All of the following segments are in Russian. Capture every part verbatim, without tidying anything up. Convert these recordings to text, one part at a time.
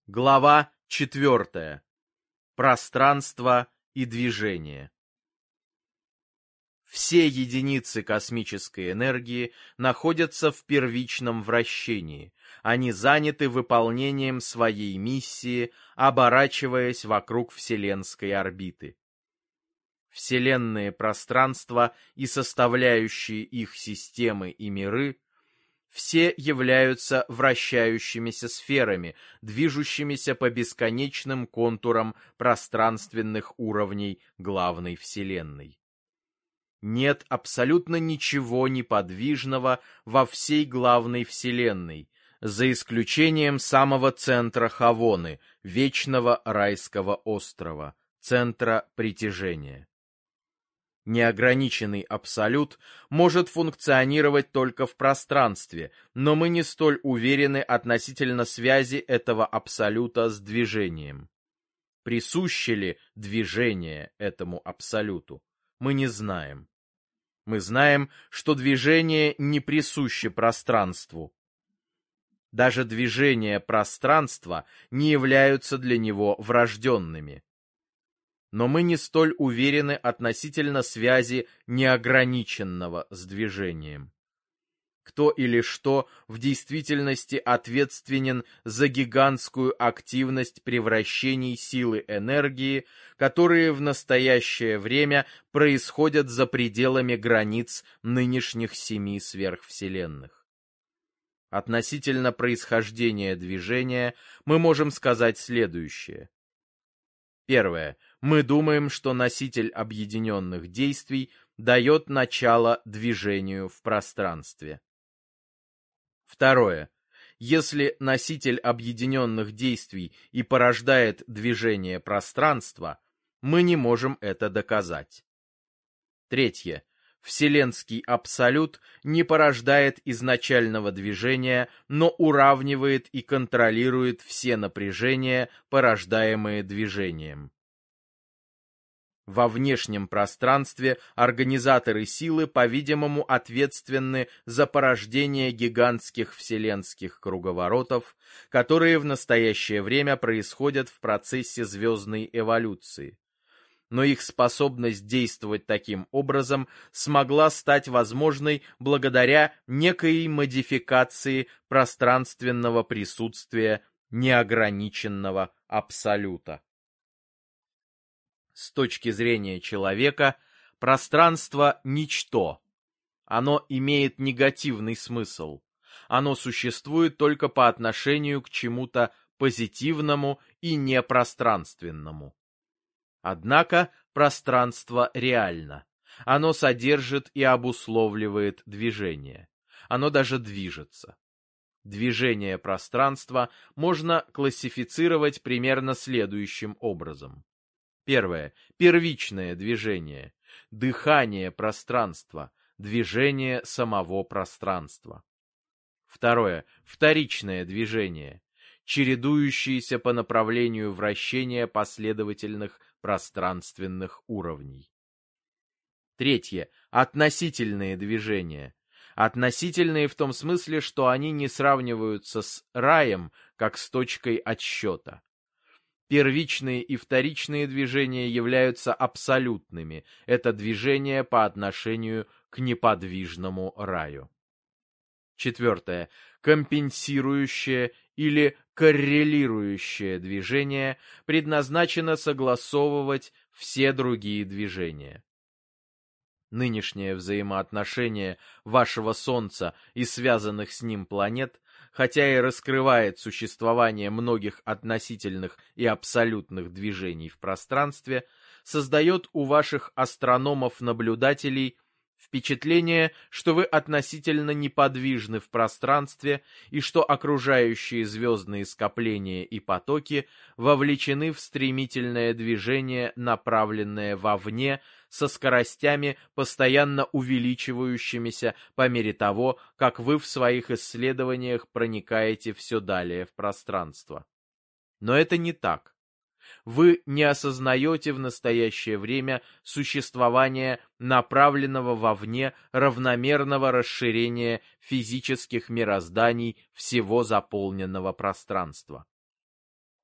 Глава четвертая. Пространство и движение. Все единицы космической энергии находятся в первичном вращении. Они заняты выполнением своей миссии, оборачиваясь вокруг вселенской орбиты. Вселенные пространства и составляющие их системы и миры все являются вращающимися сферами, движущимися по бесконечным контурам пространственных уровней главной Вселенной. Нет абсолютно ничего неподвижного во всей главной Вселенной, за исключением самого центра Хавоны, вечного райского острова, центра притяжения. Неограниченный абсолют может функционировать только в пространстве, но мы не столь уверены относительно связи этого абсолюта с движением. Присуще ли движение этому абсолюту, мы не знаем. Мы знаем, что движение не присуще пространству. Даже движения пространства не являются для него врожденными. Но мы не столь уверены относительно связи неограниченного с движением. Кто или что в действительности ответственен за гигантскую активность превращений силы энергии, которые в настоящее время происходят за пределами границ нынешних семи сверхвселенных? Относительно происхождения движения мы можем сказать следующее. Первое. Мы думаем, что носитель объединенных действий дает начало движению в пространстве. Второе. Если носитель объединенных действий и порождает движение пространства, мы не можем это доказать. Третье. Вселенский абсолют не порождает изначального движения, но уравнивает и контролирует все напряжения, порождаемые движением. Во внешнем пространстве организаторы силы, по-видимому, ответственны за порождение гигантских вселенских круговоротов, которые в настоящее время происходят в процессе звездной эволюции. Но их способность действовать таким образом смогла стать возможной благодаря некой модификации пространственного присутствия неограниченного абсолюта. С точки зрения человека, пространство – ничто. Оно имеет негативный смысл. Оно существует только по отношению к чему-то позитивному и непространственному. Однако пространство реально. Оно содержит и обусловливает движение. Оно даже движется. Движение пространства можно классифицировать примерно следующим образом. Первое. Первичное движение. Дыхание пространства. Движение самого пространства. Второе. Вторичное движение. Чередующиеся по направлению вращения последовательных пространственных уровней. Третье. Относительные движения. Относительные в том смысле, что они не сравниваются с раем, как с точкой отсчета. Первичные и вторичные движения являются абсолютными. Это движение по отношению к неподвижному раю. Четвертое. Компенсирующее или коррелирующее движение предназначено согласовывать все другие движения. Нынешнее взаимоотношение вашего Солнца и связанных с ним планет, хотя и раскрывает существование многих относительных и абсолютных движений в пространстве, создает у ваших астрономов-наблюдателей впечатление, что вы относительно неподвижны в пространстве и что окружающие звездные скопления и потоки вовлечены в стремительное движение, направленное вовне, со скоростями, постоянно увеличивающимися по мере того, как вы в своих исследованиях проникаете все далее в пространство. Но это не так. Вы не осознаете в настоящее время существование направленного вовне равномерного расширения физических мирозданий всего заполненного пространства.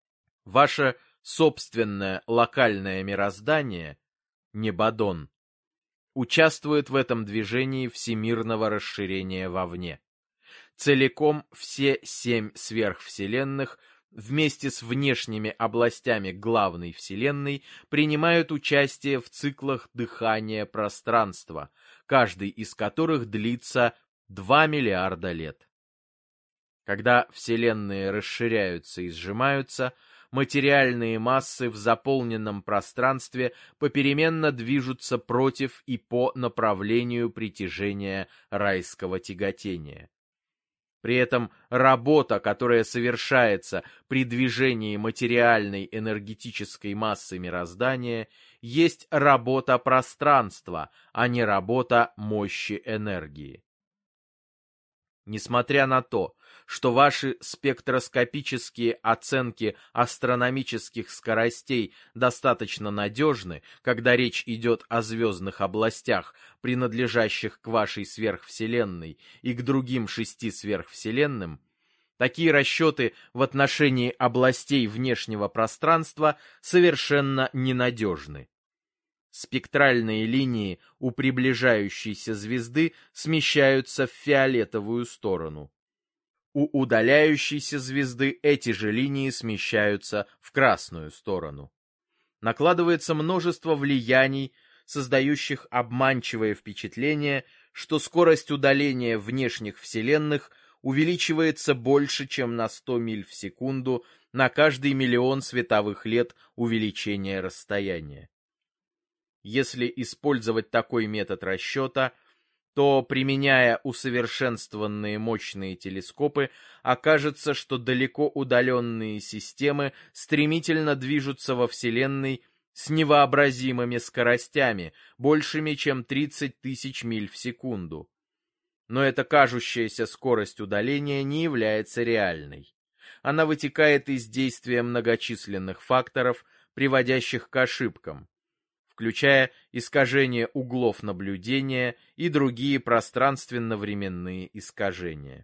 Ваше собственное локальное мироздание, Небодон, участвует в этом движении всемирного расширения вовне. Целиком все семь сверхвселенных вместе с внешними областями главной Вселенной принимают участие в циклах дыхания пространства, каждый из которых длится два миллиарда лет. Когда вселенные расширяются и сжимаются, материальные массы в заполненном пространстве попеременно движутся против и по направлению притяжения райского тяготения. При этом работа, которая совершается при движении материальной энергетической массы мироздания, есть работа пространства, а не работа мощи энергии. Несмотря на то, что ваши спектроскопические оценки астрономических скоростей достаточно надежны, когда речь идет о звездных областях, принадлежащих к вашей сверхвселенной и к другим шести сверхвселенным, такие расчеты в отношении областей внешнего пространства совершенно ненадежны. Спектральные линии у приближающейся звезды смещаются в фиолетовую сторону. У удаляющейся звезды эти же линии смещаются в красную сторону. Накладывается множество влияний, создающих обманчивое впечатление, что скорость удаления внешних вселенных увеличивается больше, чем на сто миль в секунду на каждый миллион световых лет увеличения расстояния. Если использовать такой метод расчета, то, применяя усовершенствованные мощные телескопы, окажется, что далеко удаленные системы стремительно движутся во Вселенной с невообразимыми скоростями, большими, чем тридцать тысяч миль в секунду. Но эта кажущаяся скорость удаления не является реальной. Она вытекает из действия многочисленных факторов, приводящих к ошибкам, включая искажение углов наблюдения и другие пространственно-временные искажения.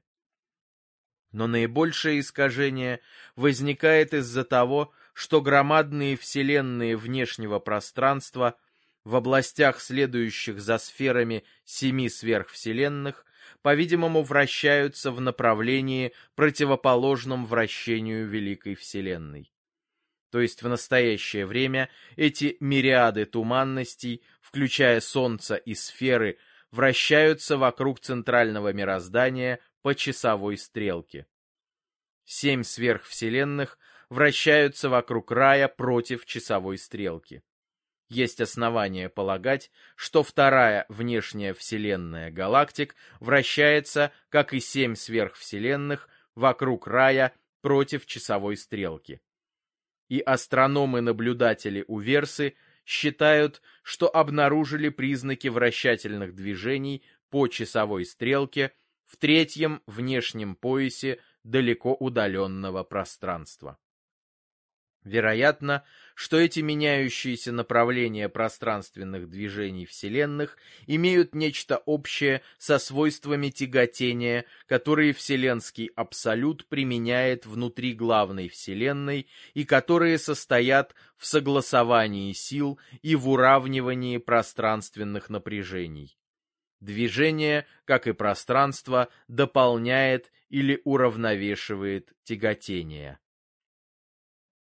Но наибольшее искажение возникает из-за того, что громадные вселенные внешнего пространства в областях, следующих за сферами семи сверхвселенных, по-видимому, вращаются в направлении, противоположном вращению Великой Вселенной. То есть в настоящее время эти мириады туманностей, включая Солнце и сферы, вращаются вокруг центрального мироздания по часовой стрелке. Семь сверхвселенных вращаются вокруг рая против часовой стрелки. Есть основания полагать, что вторая внешняя вселенная галактик вращается, как и семь сверхвселенных, вокруг рая против часовой стрелки. И астрономы-наблюдатели у Версы считают, что обнаружили признаки вращательных движений по часовой стрелке в третьем внешнем поясе далеко удаленного пространства. Вероятно, что эти меняющиеся направления пространственных движений вселенных имеют нечто общее со свойствами тяготения, которые Вселенский Абсолют применяет внутри главной Вселенной и которые состоят в согласовании сил и в уравнивании пространственных напряжений. Движение, как и пространство, дополняет или уравновешивает тяготение.